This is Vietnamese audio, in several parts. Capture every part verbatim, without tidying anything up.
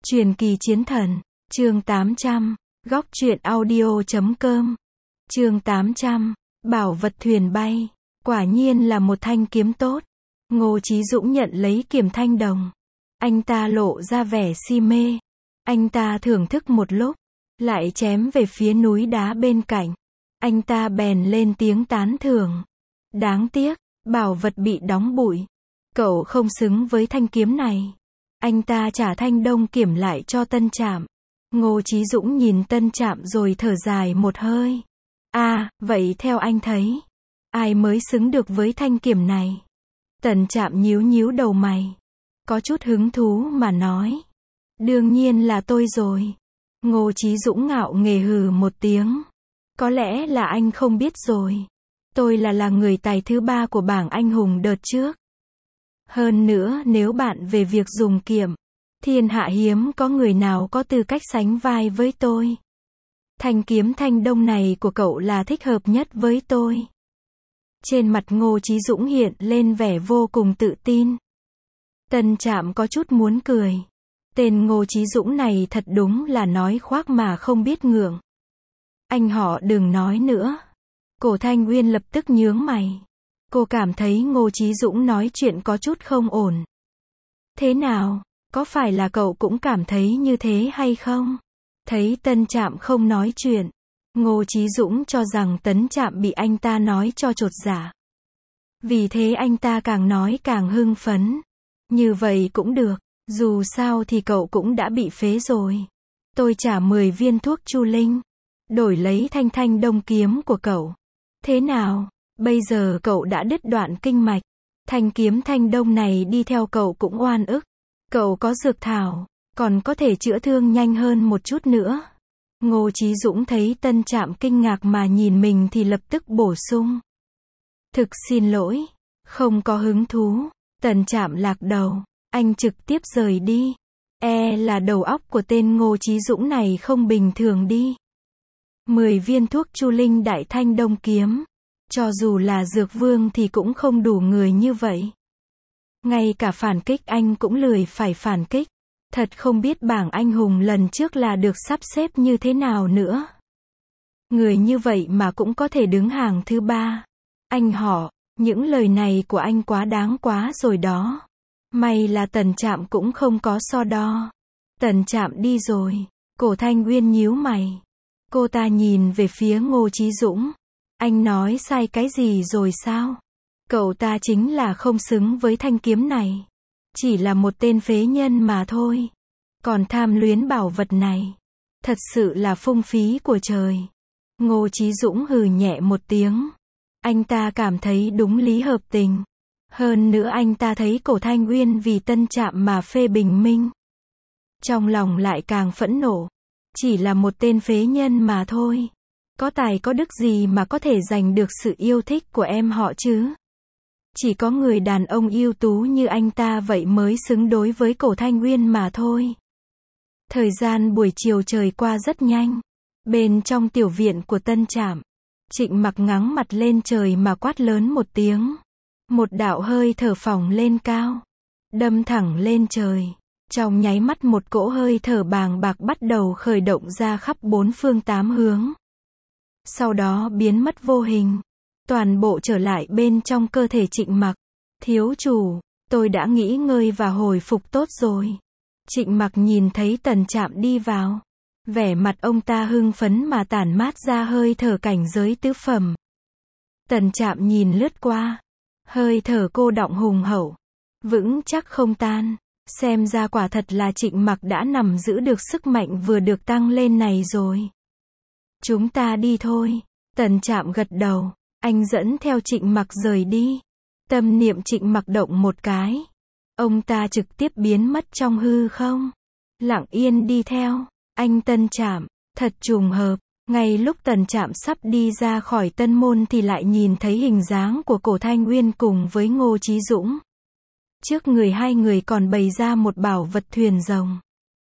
Truyền kỳ chiến thần, chương tám trăm, góc truyện audio chấm com. Chương tám trăm, bảo vật thuyền bay, quả nhiên là một thanh kiếm tốt. Ngô Chí Dũng nhận lấy kiếm thanh đồng. Anh ta lộ ra vẻ si mê. Anh ta thưởng thức một lúc, lại chém về phía núi đá bên cạnh. Anh ta bèn lên tiếng tán thưởng. Đáng tiếc, bảo vật bị đóng bụi. Cậu không xứng với thanh kiếm này. Anh ta trả thanh đông kiểm lại cho Tân Trạm. Ngô Chí Dũng nhìn Tân Trạm rồi thở dài một hơi. À, vậy theo anh thấy, ai mới xứng được với thanh kiếm này? Tân Trạm nhíu nhíu đầu mày, có chút hứng thú mà nói. Đương nhiên là tôi rồi. Ngô Chí Dũng ngạo nghễ hừ một tiếng. Có lẽ là anh không biết rồi. Tôi là là người tài thứ ba của bảng anh hùng đợt trước. Hơn nữa nếu bạn về việc dùng kiếm, thiên hạ hiếm có người nào có tư cách sánh vai với tôi. Thanh kiếm thanh đông này của cậu là thích hợp nhất với tôi. Trên mặt Ngô Chí Dũng hiện lên vẻ vô cùng tự tin. Tân Trạm có chút muốn cười. Tên Ngô Chí Dũng này thật đúng là nói khoác mà không biết ngượng. Anh họ đừng nói nữa. Cổ Thanh Nguyên lập tức nhướng mày. Cô cảm thấy Ngô Chí Dũng nói chuyện có chút không ổn. Thế nào, có phải là cậu cũng cảm thấy như thế hay không? Thấy Tân Trạm không nói chuyện, Ngô Chí Dũng cho rằng Tân Trạm bị anh ta nói cho chột dạ. Vì thế anh ta càng nói càng hưng phấn. Như vậy cũng được, dù sao thì cậu cũng đã bị phế rồi. Tôi trả mười viên thuốc Chu Linh, đổi lấy thanh thanh đông kiếm của cậu. Thế nào? Bây giờ cậu đã đứt đoạn kinh mạch. Thanh kiếm thanh đông này đi theo cậu cũng oan ức. Cậu có dược thảo, còn có thể chữa thương nhanh hơn một chút nữa. Ngô Chí Dũng thấy Tân Trạm kinh ngạc mà nhìn mình thì lập tức bổ sung. Thực xin lỗi, không có hứng thú. Tân Trạm lạc đầu, anh trực tiếp rời đi. E là đầu óc của tên Ngô Chí Dũng này không bình thường đi. mười viên thuốc Chu Linh đại thanh đông kiếm. Cho dù là dược vương thì cũng không đủ người như vậy. Ngay cả phản kích anh cũng lười phải phản kích. Thật không biết bảng anh hùng lần trước là được sắp xếp như thế nào nữa. Người như vậy mà cũng có thể đứng hàng thứ ba. Anh họ, những lời này của anh quá đáng quá rồi đó. May là Tân Trạm cũng không có so đo. Tân Trạm đi rồi. Cổ Thanh Nguyên nhíu mày. Cô ta nhìn về phía Ngô Chí Dũng. Anh nói sai cái gì rồi sao? Cậu ta chính là không xứng với thanh kiếm này. Chỉ là một tên phế nhân mà thôi. Còn tham luyến bảo vật này. Thật sự là phung phí của trời. Ngô Chí Dũng hừ nhẹ một tiếng. Anh ta cảm thấy đúng lý hợp tình. Hơn nữa anh ta thấy Cổ Thanh Nguyên vì Tân Trạm mà phê bình minh. Trong lòng lại càng phẫn nộ. Chỉ là một tên phế nhân mà thôi. Có tài có đức gì mà có thể giành được sự yêu thích của em họ chứ? Chỉ có người đàn ông ưu tú như anh ta vậy mới xứng đối với Cổ Thanh Nguyên mà thôi. Thời gian buổi chiều trời qua rất nhanh. Bên trong tiểu viện của Tân Trạm, Trịnh Mặc ngáng mặt lên trời mà quát lớn một tiếng. Một đạo hơi thở phỏng lên cao, đâm thẳng lên trời. Trong nháy mắt một cỗ hơi thở bàng bạc bắt đầu khởi động ra khắp bốn phương tám hướng. Sau đó biến mất vô hình, toàn bộ trở lại bên trong cơ thể Trịnh Mặc. Thiếu chủ, tôi đã nghỉ ngơi và hồi phục tốt rồi. Trịnh Mặc nhìn thấy Tân Trạm đi vào. Vẻ mặt ông ta hưng phấn mà tản mát ra hơi thở cảnh giới tứ phẩm. Tân Trạm nhìn lướt qua. Hơi thở cô đọng hùng hậu, vững chắc không tan. Xem ra quả thật là Trịnh Mặc đã nằm giữ được sức mạnh vừa được tăng lên này rồi. Chúng ta đi thôi. Tân Trạm gật đầu. Anh dẫn theo Trịnh Mặc rời đi. Tâm niệm Trịnh Mặc động một cái. Ông ta trực tiếp biến mất trong hư không. Lặng yên đi theo. Anh Tân Trạm. Thật trùng hợp. Ngay lúc Tân Trạm sắp đi ra khỏi Tân Môn thì lại nhìn thấy hình dáng của Cổ Thanh Nguyên cùng với Ngô Chí Dũng. Trước người hai người còn bày ra một bảo vật thuyền rồng.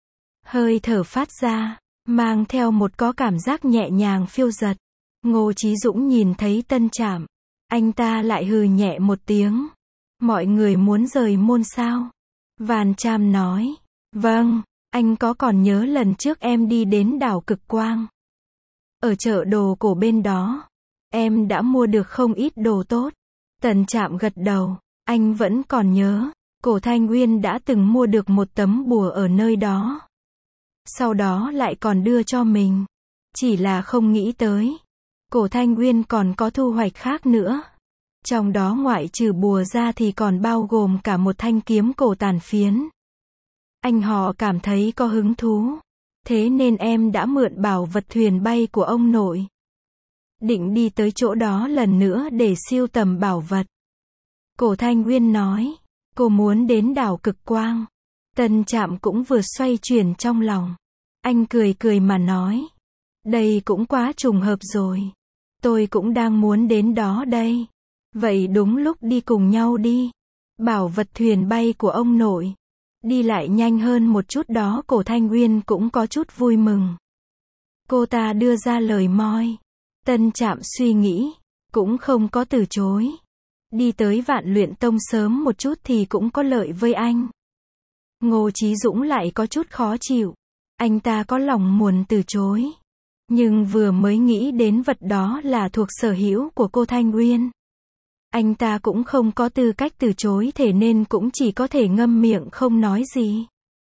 Hơi thở phát ra, mang theo một có cảm giác nhẹ nhàng phiêu dật. Ngô Chí Dũng nhìn thấy Tân Trạm. Anh ta lại hừ nhẹ một tiếng. Mọi người muốn rời môn sao? Van Tràm nói. Vâng. Anh có còn nhớ lần trước em đi đến đảo Cực Quang? Ở chợ đồ cổ bên đó, em đã mua được không ít đồ tốt. Tần Trạm gật đầu, anh vẫn còn nhớ, Cổ Thanh Nguyên đã từng mua được một tấm bùa ở nơi đó. Sau đó lại còn đưa cho mình. Chỉ là không nghĩ tới, Cổ Thanh Nguyên còn có thu hoạch khác nữa. Trong đó ngoại trừ bùa ra thì còn bao gồm cả một thanh kiếm cổ tàn phiến. Anh họ cảm thấy có hứng thú. Thế nên em đã mượn bảo vật thuyền bay của ông nội. Định đi tới chỗ đó lần nữa để siêu tầm bảo vật. Cổ Thanh Nguyên nói, cô muốn đến đảo Cực Quang. Tần Trạm cũng vừa xoay chuyển trong lòng. Anh cười cười mà nói, đây cũng quá trùng hợp rồi. Tôi cũng đang muốn đến đó đây. Vậy đúng lúc đi cùng nhau đi. Bảo vật thuyền bay của ông nội. Đi lại nhanh hơn một chút đó. Cổ Thanh Nguyên cũng có chút vui mừng. Cô ta đưa ra lời moi. Tân Trạm suy nghĩ, cũng không có từ chối. Đi tới Vạn Luyện Tông sớm một chút thì cũng có lợi với anh. Ngô Chí Dũng lại có chút khó chịu. Anh ta có lòng muốn từ chối. Nhưng vừa mới nghĩ đến vật đó là thuộc sở hữu của cô Thanh Nguyên. Anh ta cũng không có tư cách từ chối, thế nên cũng chỉ có thể ngâm miệng không nói gì.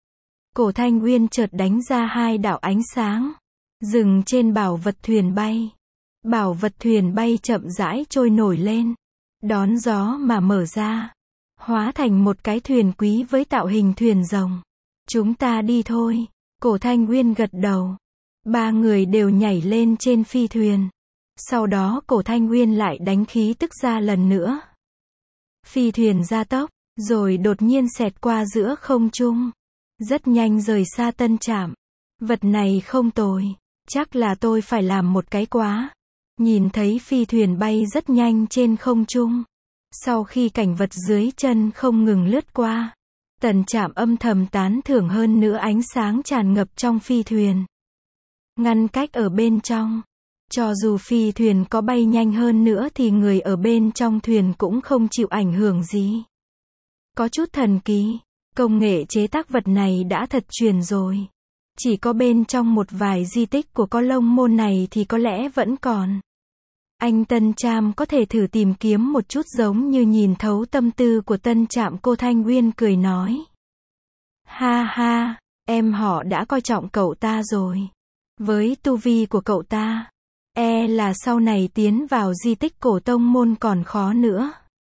Cổ Thanh Nguyên chợt đánh ra hai đạo ánh sáng, dừng trên bảo vật thuyền bay. Bảo vật thuyền bay chậm rãi trôi nổi lên, đón gió mà mở ra, hóa thành một cái thuyền quý với tạo hình thuyền rồng. Chúng ta đi thôi. Cổ Thanh Nguyên gật đầu. Ba người đều nhảy lên trên phi thuyền. Sau đó Cổ Thanh Nguyên lại đánh khí tức ra lần nữa. Phi thuyền gia tốc, rồi đột nhiên xẹt qua giữa không trung. Rất nhanh rời xa Tân Trạm. Vật này không tồi. Chắc là tôi phải làm một cái quá. Nhìn thấy phi thuyền bay rất nhanh trên không trung. Sau khi cảnh vật dưới chân không ngừng lướt qua, Tần Trạm âm thầm tán thưởng hơn nữa ánh sáng tràn ngập trong phi thuyền. Ngăn cách ở bên trong. Cho dù phi thuyền có bay nhanh hơn nữa thì người ở bên trong thuyền cũng không chịu ảnh hưởng gì. Có chút thần kỳ. Công nghệ chế tác vật này đã thật truyền rồi. Chỉ có bên trong một vài di tích của Có Lông Môn này thì có lẽ vẫn còn. Anh Tân Trạm có thể thử tìm kiếm một chút, giống như nhìn thấu tâm tư của Tân Trạm. Cô Thanh Nguyên cười nói. Ha ha, em họ đã coi trọng cậu ta rồi. Với tu vi của cậu ta, e là sau này tiến vào di tích Cổ Tông Môn còn khó nữa.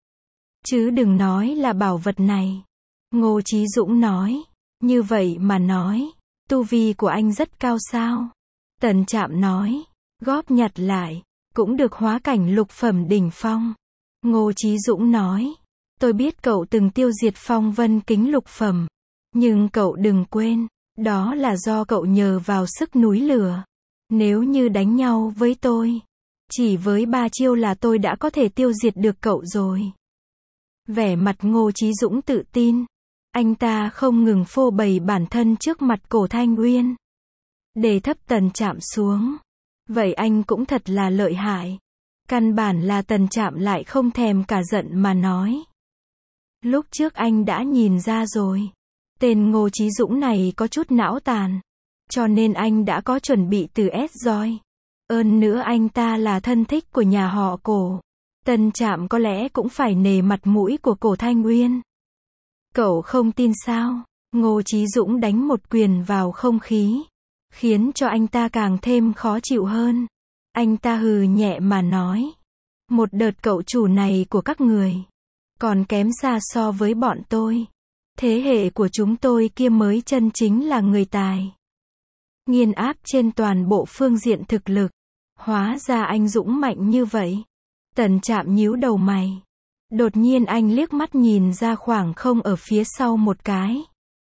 Chứ đừng nói là bảo vật này. Ngô Chí Dũng nói. Như vậy mà nói, tu vi của anh rất cao sao? Tần Trạm nói. Góp nhặt lại, cũng được hóa cảnh lục phẩm đỉnh phong. Ngô Chí Dũng nói. Tôi biết cậu từng tiêu diệt Phong Vân Kính lục phẩm. Nhưng cậu đừng quên, đó là do cậu nhờ vào sức núi lửa. Nếu như đánh nhau với tôi, chỉ với ba chiêu là tôi đã có thể tiêu diệt được cậu rồi. Vẻ mặt Ngô Chí Dũng tự tin. Anh ta không ngừng phô bày bản thân trước mặt Cổ Thanh Nguyên. Để thấp Tần Trạm xuống. Vậy anh cũng thật là lợi hại. Căn bản là Tần Trạm lại không thèm cả giận mà nói. Lúc trước anh đã nhìn ra rồi. Tên Ngô Chí Dũng này có chút não tàn. Cho nên anh đã có chuẩn bị từ S-Roi. Hơn nữa anh ta là thân thích của nhà họ Cổ. Tần Trạm có lẽ cũng phải nể mặt mũi của Cổ Thanh Nguyên. Cậu không tin sao? Ngô Chí Dũng đánh một quyền vào không khí, khiến cho anh ta càng thêm khó chịu hơn. Anh ta hừ nhẹ mà nói. Một đợt cậu chủ này của các người còn kém xa so với bọn tôi. Thế hệ của chúng tôi kia mới chân chính là người tài. Nghiền áp trên toàn bộ phương diện thực lực. Hóa ra anh Dũng mạnh như vậy. Tần Trạm nhíu đầu mày. Đột nhiên anh liếc mắt nhìn ra khoảng không ở phía sau một cái.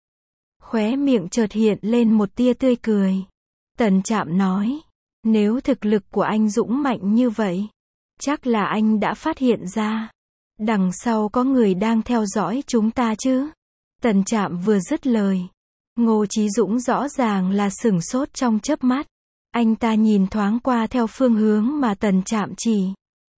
Khóe miệng chợt hiện lên một tia tươi cười. Tần Trạm nói. Nếu thực lực của anh Dũng mạnh như vậy, chắc là anh đã phát hiện ra. Đằng sau có người đang theo dõi chúng ta chứ. Tần Trạm vừa dứt lời. Ngô Chí Dũng rõ ràng là sửng sốt trong chớp mắt. Anh ta nhìn thoáng qua theo phương hướng mà Tần Trạm chỉ.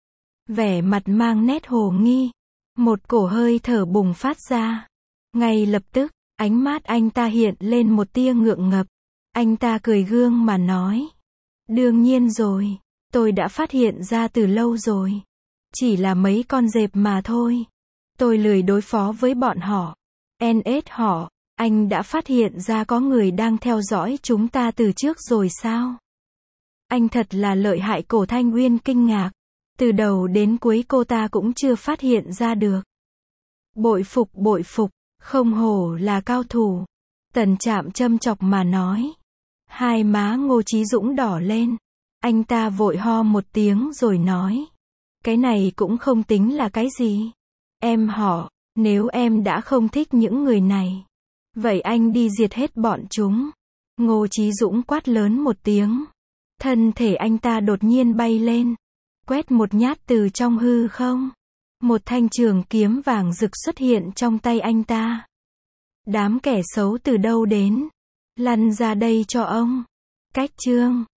Vẻ mặt mang nét hồ nghi. Một cổ hơi thở bùng phát ra. Ngay lập tức, Ánh mắt anh ta hiện lên một tia ngượng ngập. Anh ta cười gương mà nói. Đương nhiên rồi, tôi đã phát hiện ra từ lâu rồi. Chỉ là mấy con dẹp mà thôi. Tôi lười đối phó với bọn họ. en ét họ, anh đã phát hiện ra có người đang theo dõi chúng ta từ trước rồi sao? Anh thật là lợi hại. Cổ Thanh Uyên kinh ngạc. Từ đầu đến cuối cô ta cũng chưa phát hiện ra được. Bội phục bội phục, không hổ là cao thủ. Tần Trạm châm chọc mà nói. Hai má Ngô Chí Dũng đỏ lên. Anh ta vội ho một tiếng rồi nói. Cái này cũng không tính là cái gì. Em họ, nếu em đã không thích những người này, vậy anh đi diệt hết bọn chúng. Ngô Chí Dũng quát lớn một tiếng. Thân thể anh ta đột nhiên bay lên. Quét một nhát từ trong hư không. Một thanh trường kiếm vàng rực xuất hiện trong tay anh ta. Đám kẻ xấu từ đâu đến? Lăn ra đây cho ông. Cách chương